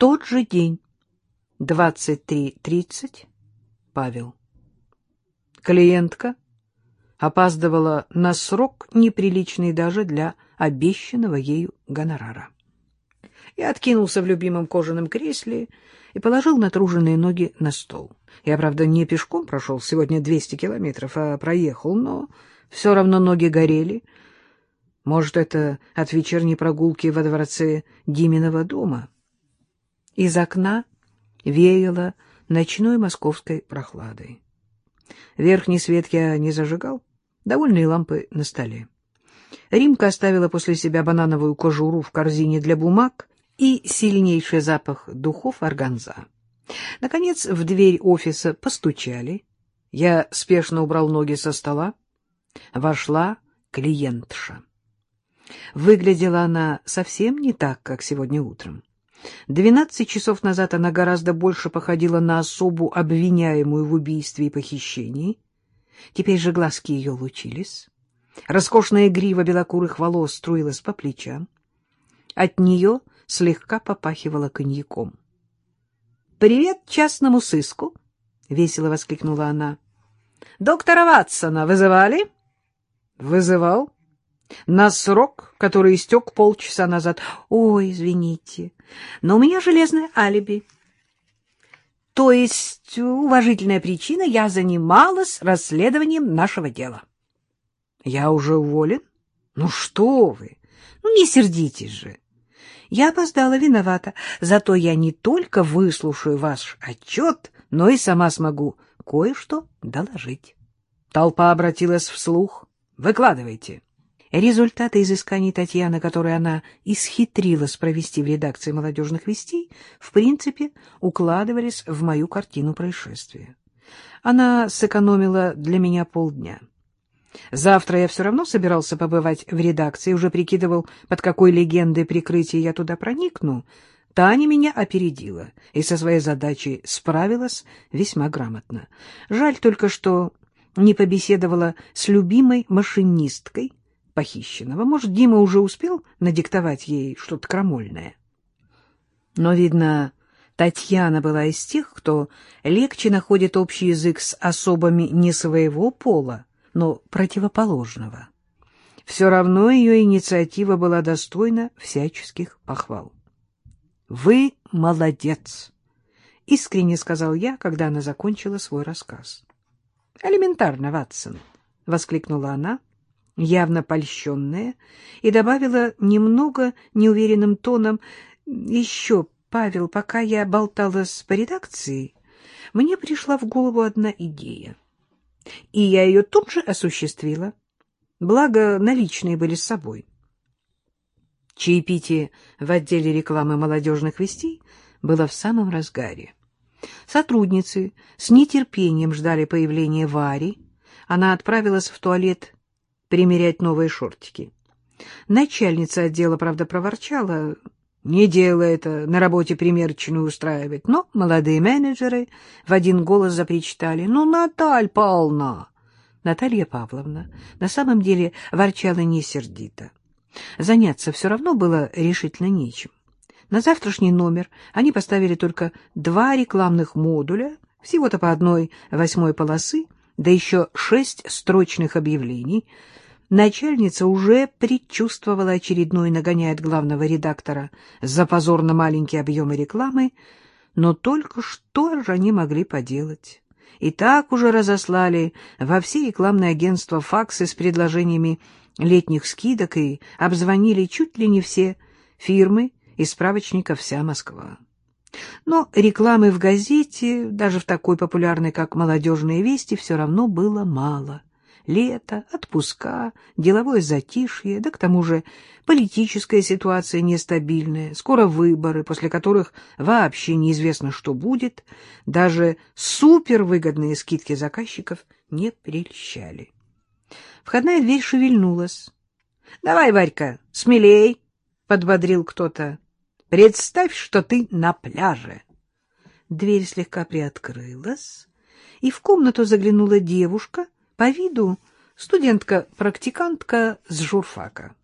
тот же день, 23:30, Павел. Клиентка опаздывала на срок, неприличный даже для обещанного ею гонорара. Я откинулся в любимом кожаном кресле и положил натруженные ноги на стол. Я, правда, не пешком прошел сегодня 200 километров, а проехал, но все равно ноги горели. Может, это от вечерней прогулки во дворце Диминого дома? Из окна веяло ночной московской прохладой. Верхний свет я не зажигал, довольные лампы на столе. Римка оставила после себя банановую кожуру в корзине для бумаг и сильнейший запах духов органза. Наконец в дверь офиса постучали. Я спешно убрал ноги со стола. Вошла клиентша. Выглядела она совсем не так, как сегодня утром. 12 часов назад она гораздо больше походила на особу, обвиняемую в убийстве и похищении. Теперь же глазки ее лучились. Роскошная грива белокурых волос струилась по плечам. От нее слегка попахивало коньяком. — Привет частному сыску! — весело воскликнула она. — Доктора Ватсона вызывали? — Вызывал. На срок, который истек полчаса назад. — Ой, извините, но у меня железное алиби. — То есть уважительная причина — я занималась расследованием нашего дела. — Я уже уволен? Ну что вы! Ну не сердитесь же. Я опоздала, виновата. Зато я не только выслушаю ваш отчет, но и сама смогу кое-что доложить. Толпа обратилась вслух. Выкладывайте. Результаты изысканий Татьяны, которые она исхитрилась провести в редакции «Молодежных вестей», в принципе, укладывались в мою картину происшествия. Она сэкономила для меня полдня. Завтра я все равно собирался побывать в редакции, уже прикидывал, под какой легендой прикрытия я туда проникну. Таня меня опередила и со своей задачей справилась весьма грамотно. Жаль только, что не побеседовала с любимой машинисткой похищенного. Может, Дима уже успел надиктовать ей что-то крамольное. Но, видно, Татьяна была из тех, кто легче находит общий язык с особами не своего пола, но противоположного. Все равно ее инициатива была достойна всяческих похвал. — Вы молодец! — искренне сказал я, когда она закончила свой рассказ. — Элементарно, Ватсон! — воскликнула она, явно польщенная, и добавила немного неуверенным тоном: — Еще, Павел, пока я болталась по редакции, мне пришла в голову одна идея. И я ее тут же осуществила. Благо, наличные были с собой. Чаепитие в отделе рекламы «Молодежных вестей» было в самом разгаре. Сотрудницы с нетерпением ждали появления Вари. Она отправилась в туалет примерять новые шортики. Начальница отдела, правда, проворчала: не дело это на работе примерочную устраивать. Но молодые менеджеры в один голос запричитали: ну, Наталья Павловна! Наталья Павловна на самом деле ворчала не сердито. Заняться все равно было решительно нечем. На завтрашний номер они поставили только 2 рекламных модуля, всего-то по 1/8 полосы, да еще 6 строчных объявлений. Начальница уже предчувствовала очередной нагоняй от главного редактора за позорно маленькие объемы рекламы, но только что же они могли поделать? И так уже разослали во все рекламные агентства факсы с предложениями летних скидок и обзвонили чуть ли не все фирмы из справочника «Вся Москва». Но рекламы в газете, даже в такой популярной, как «Молодежные вести», все равно было мало. Лето, отпуска, деловое затишье, да к тому же политическая ситуация нестабильная, скоро выборы, после которых вообще неизвестно, что будет, даже супервыгодные скидки заказчиков не прельщали. Входная дверь шевельнулась. — Давай, Варька, смелей, — подбодрил кто-то. — Представь, что ты на пляже. Дверь слегка приоткрылась, и в комнату заглянула девушка, по виду студентка-практикантка с журфака.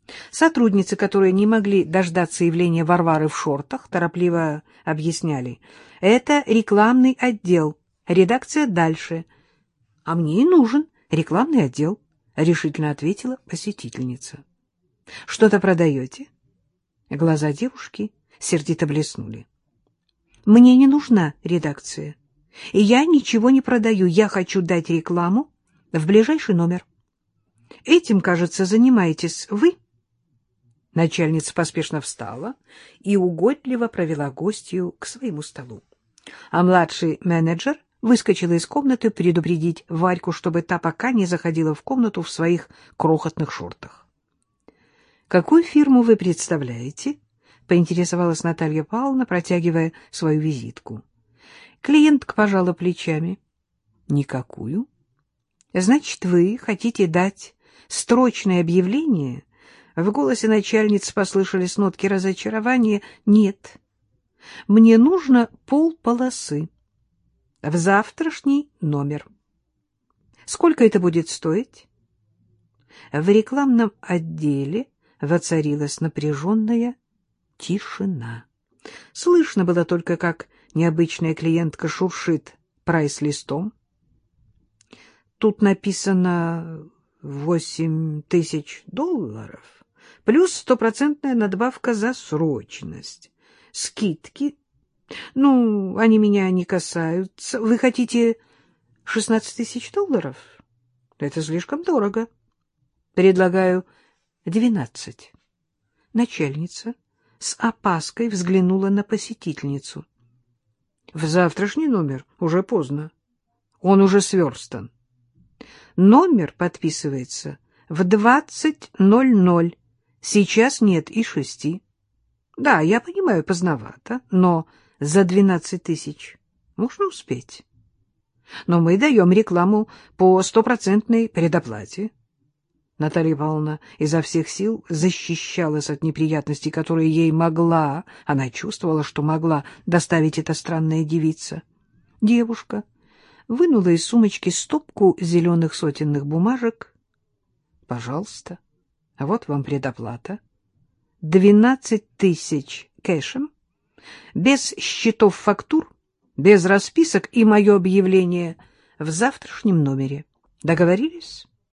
Сотрудницы, которые не могли дождаться явления Варвары в шортах, торопливо объясняли: «Это рекламный отдел, редакция дальше». «А мне и нужен рекламный отдел», — решительно ответила посетительница. «Что-то продаете?» Глаза девушки сердито блеснули. «Мне не нужна редакция, и я ничего не продаю. Я хочу дать рекламу в ближайший номер. Этим, кажется, занимаетесь вы». Начальница поспешно встала и угодливо провела гостью к своему столу. А младший менеджер выскочила из комнаты предупредить Варьку, чтобы та пока не заходила в комнату в своих крохотных шортах. — Какую фирму вы представляете? — поинтересовалась Наталья Павловна, протягивая свою визитку. Клиентка пожала плечами. — Никакую. — Значит, вы хотите дать строчное объявление? В голосе начальницы послышались нотки разочарования. — Нет, мне нужно полполосы в завтрашний номер. Сколько это будет стоить? В рекламном отделе воцарилась напряженная тишина. Слышно было только, как необычная клиентка шуршит прайс-листом. Тут написано $8000, плюс 100% надбавка за срочность. Скидки. Ну, они меня не касаются. Вы хотите $16000? Это слишком дорого. Предлагаю 12. Начальница с опаской взглянула на посетительницу. В завтрашний номер уже поздно. Он уже сверстан. Номер подписывается в 20:00. Сейчас нет и 6. Да, я понимаю, поздновато, но за 12 000 можно успеть. Но мы даем рекламу по 100% предоплате. Наталья Павловна изо всех сил защищалась от неприятностей, которые ей могла, она чувствовала, что могла доставить эта странная девица. Девушка вынула из сумочки стопку зеленых сотенных бумажек. — Пожалуйста, а вот вам предоплата. 12 000 кэшем, без счетов фактур, без расписок и мое объявление в завтрашнем номере. Договорились?